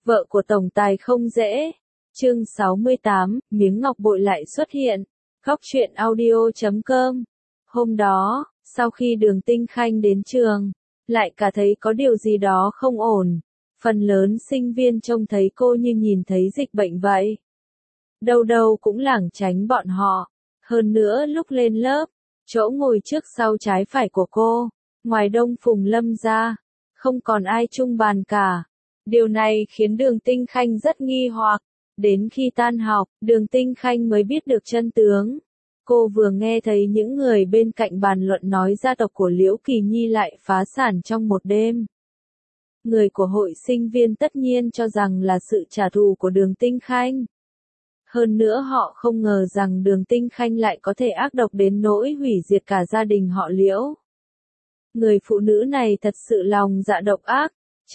Vợ của tổng tài không dễ. Chương 68, miếng ngọc bội lại xuất hiện. Góc truyện audio.com. Hôm đó, sau khi Đường Tinh Khanh đến trường, lại cả thấy có điều gì đó không ổn. Phần lớn sinh viên trông thấy cô như nhìn thấy dịch bệnh vậy. Đâu đâu cũng lảng tránh bọn họ. Hơn nữa lúc lên lớp, chỗ ngồi trước sau trái phải của cô, ngoài Đông Phùng Lâm ra, không còn ai chung bàn cả. Điều này khiến Đường Tinh Khanh rất nghi hoặc. Đến khi tan học, Đường Tinh Khanh mới biết được chân tướng. Cô vừa nghe thấy những người bên cạnh bàn luận nói gia tộc của Liễu Kỳ Nhi lại phá sản trong một đêm. Người của hội sinh viên tất nhiên cho rằng là sự trả thù của Đường Tinh Khanh. Hơn nữa họ không ngờ rằng Đường Tinh Khanh lại có thể ác độc đến nỗi hủy diệt cả gia đình họ Liễu. Người phụ nữ này thật sự lòng dạ độc ác.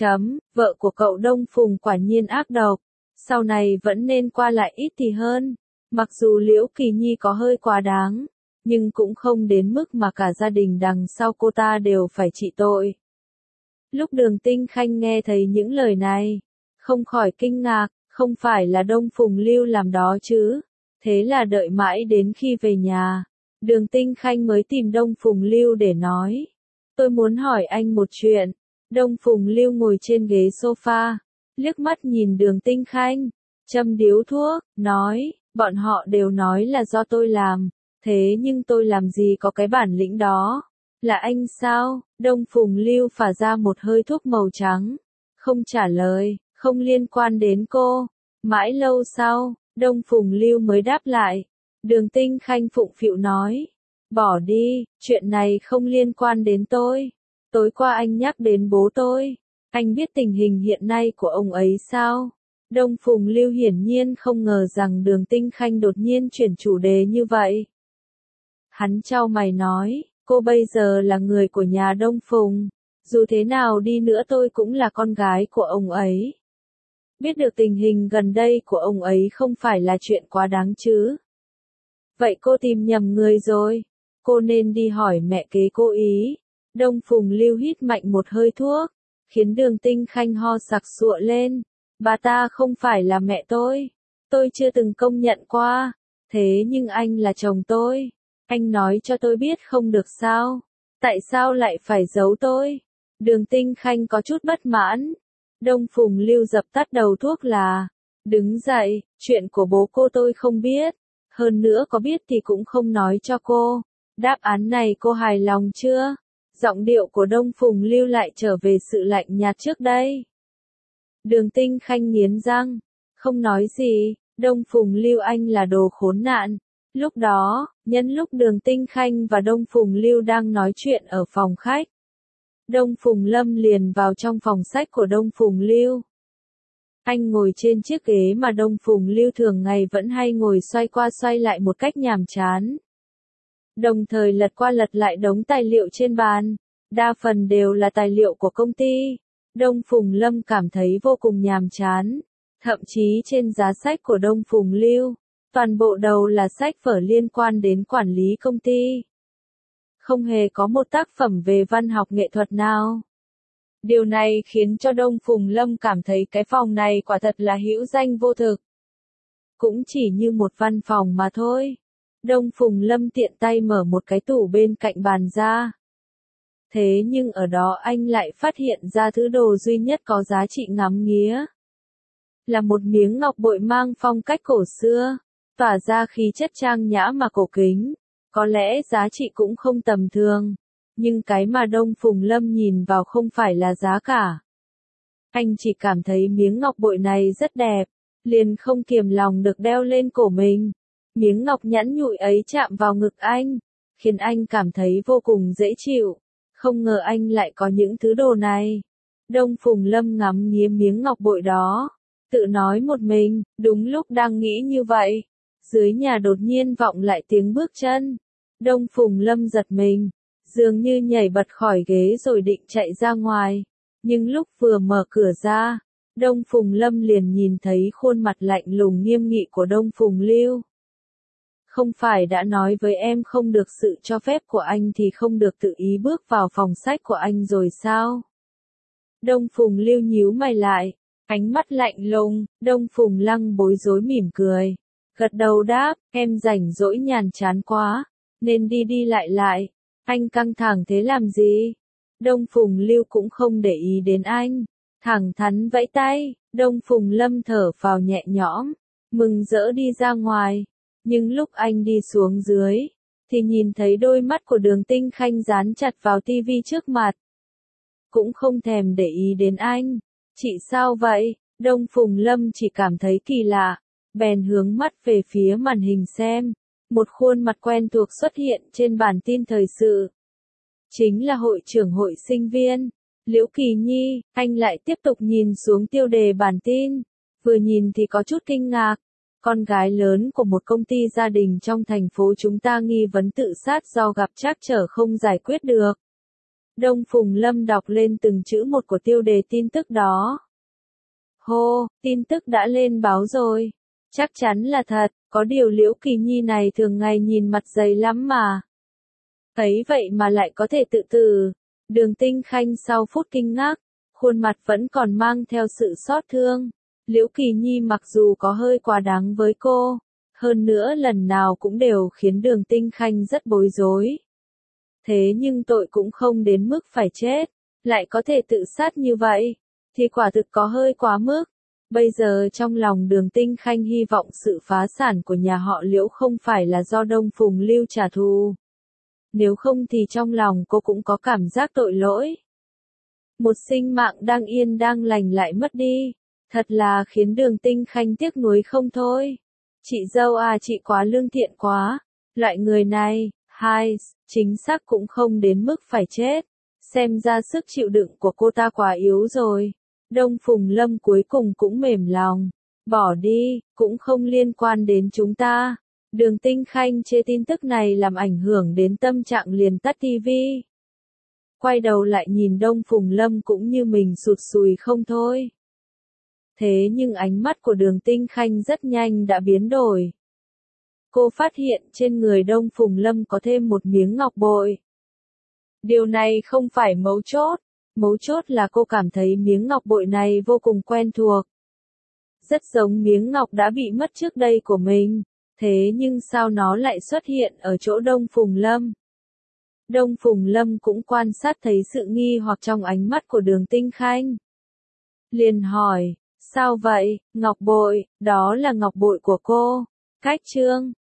Vợ của cậu Đông Phùng quả nhiên ác độc. Sau này vẫn nên qua lại ít thì hơn. Mặc dù Liễu Kỳ Nhi có hơi quá đáng, nhưng cũng không đến mức mà cả gia đình đằng sau cô ta đều phải trị tội. Lúc Đường Tinh Khanh nghe thấy những lời này, không khỏi kinh ngạc, không phải là Đông Phùng Lưu làm đó chứ. Thế là đợi mãi đến khi về nhà, Đường Tinh Khanh mới tìm Đông Phùng Lưu để nói. Tôi muốn hỏi anh một chuyện. Đông Phùng Lưu ngồi trên ghế sofa, liếc mắt nhìn Đường Tinh Khanh, châm điếu thuốc, nói, bọn họ đều nói là do tôi làm, thế nhưng tôi làm gì có cái bản lĩnh đó. Là anh sao? Đông Phùng Lưu phả ra một hơi thuốc màu trắng, không trả lời, không liên quan đến cô. Mãi lâu sau, Đông Phùng Lưu mới đáp lại. Đường Tinh Khanh phụng phịu nói, bỏ đi, chuyện này không liên quan đến tôi. Tối qua anh nhắc đến bố tôi, anh biết tình hình hiện nay của ông ấy sao? Đông Phùng Lưu hiển nhiên không ngờ rằng Đường Tinh Khanh đột nhiên chuyển chủ đề như vậy. Hắn chau mày nói, cô bây giờ là người của nhà Đông Phùng, dù thế nào đi nữa tôi cũng là con gái của ông ấy. Biết được tình hình gần đây của ông ấy không phải là chuyện quá đáng chứ. Vậy cô tìm nhầm người rồi, cô nên đi hỏi mẹ kế cô ý. Đông Phùng Lưu hít mạnh một hơi thuốc, khiến Đường Tinh Khanh ho sặc sụa lên. Bà ta không phải là mẹ tôi chưa từng công nhận qua. Thế nhưng anh là chồng tôi, anh nói cho tôi biết không được sao? Tại sao lại phải giấu tôi? Đường Tinh Khanh có chút bất mãn. Đông Phùng Lưu dập tắt đầu thuốc là, đứng dậy, chuyện của bố cô tôi không biết, hơn nữa có biết thì cũng không nói cho cô. Đáp án này cô hài lòng chưa? Giọng điệu của Đông Phùng Lưu lại trở về sự lạnh nhạt trước đây. Đường Tinh Khanh nghiến răng, không nói gì. Đông Phùng Lưu anh là đồ khốn nạn. Lúc đó, nhân lúc Đường Tinh Khanh và Đông Phùng Lưu đang nói chuyện ở phòng khách, Đông Phùng Lâm liền vào trong phòng sách của Đông Phùng Lưu. Anh ngồi trên chiếc ghế mà Đông Phùng Lưu thường ngày vẫn hay ngồi xoay qua xoay lại một cách nhàm chán. Đồng thời lật qua lật lại đống tài liệu trên bàn, đa phần đều là tài liệu của công ty. Đông Phùng Lâm cảm thấy vô cùng nhàm chán. Thậm chí trên giá sách của Đông Phùng Lưu, toàn bộ đầu là sách vở liên quan đến quản lý công ty. Không hề có một tác phẩm về văn học nghệ thuật nào. Điều này khiến cho Đông Phùng Lâm cảm thấy cái phòng này quả thật là hữu danh vô thực. Cũng chỉ như một văn phòng mà thôi. Đông Phùng Lâm tiện tay mở một cái tủ bên cạnh bàn ra. Thế nhưng ở đó anh lại phát hiện ra thứ đồ duy nhất có giá trị ngắm nghía. Là một miếng ngọc bội mang phong cách cổ xưa, tỏa ra khí chất trang nhã mà cổ kính. Có lẽ giá trị cũng không tầm thường, nhưng cái mà Đông Phùng Lâm nhìn vào không phải là giá cả. Anh chỉ cảm thấy miếng ngọc bội này rất đẹp, liền không kiềm lòng được đeo lên cổ mình. Miếng ngọc nhẵn nhụi ấy chạm vào ngực anh, khiến anh cảm thấy vô cùng dễ chịu. Không ngờ anh lại có những thứ đồ này. Đông Phùng Lâm ngắm nghía miếng ngọc bội đó, tự nói một mình. Đúng lúc đang nghĩ như vậy, dưới nhà đột nhiên vọng lại tiếng bước chân. Đông Phùng Lâm giật mình, dường như nhảy bật khỏi ghế rồi định chạy ra ngoài. Nhưng lúc vừa mở cửa ra, Đông Phùng Lâm liền nhìn thấy khuôn mặt lạnh lùng nghiêm nghị của Đông Phùng Lưu. Không phải đã nói với em không được sự cho phép của anh thì không được tự ý bước vào phòng sách của anh rồi sao? Đông Phùng Lưu nhíu mày lại, Ánh mắt lạnh lùng, Đông Phùng Lăng bối rối mỉm cười. Gật đầu đáp, em rảnh rỗi nhàn chán quá, nên đi đi lại lại. Anh căng thẳng thế làm gì? Đông Phùng Lưu cũng không để ý đến anh. Thẳng thắn vẫy tay, Đông Phùng Lâm thở phào nhẹ nhõm, mừng rỡ đi ra ngoài. Nhưng lúc anh đi xuống dưới, thì nhìn thấy đôi mắt của Đường Tinh Khanh dán chặt vào tivi trước mặt. Cũng không thèm để ý đến anh. Chị sao vậy? Đông Phùng Lâm chỉ cảm thấy kỳ lạ, bèn hướng mắt về phía màn hình xem. Một khuôn mặt quen thuộc xuất hiện trên bản tin thời sự. Chính là hội trưởng hội sinh viên, Liễu Kỳ Nhi. Anh lại tiếp tục nhìn xuống tiêu đề bản tin. Vừa nhìn thì có chút kinh ngạc. Con gái lớn của một công ty gia đình trong thành phố chúng ta nghi vấn tự sát do gặp trắc trở không giải quyết được. Đông Phùng Lâm đọc lên từng chữ một của tiêu đề tin tức đó. Hô, tin tức đã lên báo rồi. Chắc chắn là thật, có điều Liễu Kỳ Nhi này thường ngày nhìn mặt dày lắm mà. Ấy vậy mà lại có thể tự tử. Đường Tinh Khanh sau phút kinh ngạc, khuôn mặt vẫn còn mang theo sự xót thương. Liễu Kỳ Nhi mặc dù có hơi quá đáng với cô, hơn nữa lần nào cũng đều khiến Đường Tinh Khanh rất bối rối. Thế nhưng tội cũng không đến mức phải chết, lại có thể tự sát như vậy, thì quả thực có hơi quá mức. Bây giờ trong lòng Đường Tinh Khanh hy vọng sự phá sản của nhà họ Liễu không phải là do Đông Phùng Lưu trả thù. Nếu không thì trong lòng cô cũng có cảm giác tội lỗi. Một sinh mạng đang yên đang lành lại mất đi, thật là khiến Đường Tinh Khanh tiếc nuối không thôi. Chị dâu à, chị quá lương thiện quá. Loại người này, chính xác cũng không đến mức phải chết. Xem ra sức chịu đựng của cô ta quá yếu rồi. Đông Phùng Lâm cuối cùng cũng mềm lòng. Bỏ đi, cũng không liên quan đến chúng ta. Đường Tinh Khanh chê tin tức này làm ảnh hưởng đến tâm trạng liền tắt tivi. Quay đầu lại nhìn Đông Phùng Lâm cũng như mình sụt sùi không thôi. Thế nhưng ánh mắt của Đường Tinh Khanh rất nhanh đã biến đổi. Cô phát hiện trên người Đông Phùng Lâm có thêm một miếng ngọc bội. Điều này không phải mấu chốt là cô cảm thấy miếng ngọc bội này vô cùng quen thuộc. Rất giống miếng ngọc đã bị mất trước đây của mình, thế nhưng sao nó lại xuất hiện ở chỗ Đông Phùng Lâm? Đông Phùng Lâm cũng quan sát thấy sự nghi hoặc trong ánh mắt của Đường Tinh Khanh. Liền hỏi, sao vậy, ngọc bội, đó là ngọc bội của cô. Cách chương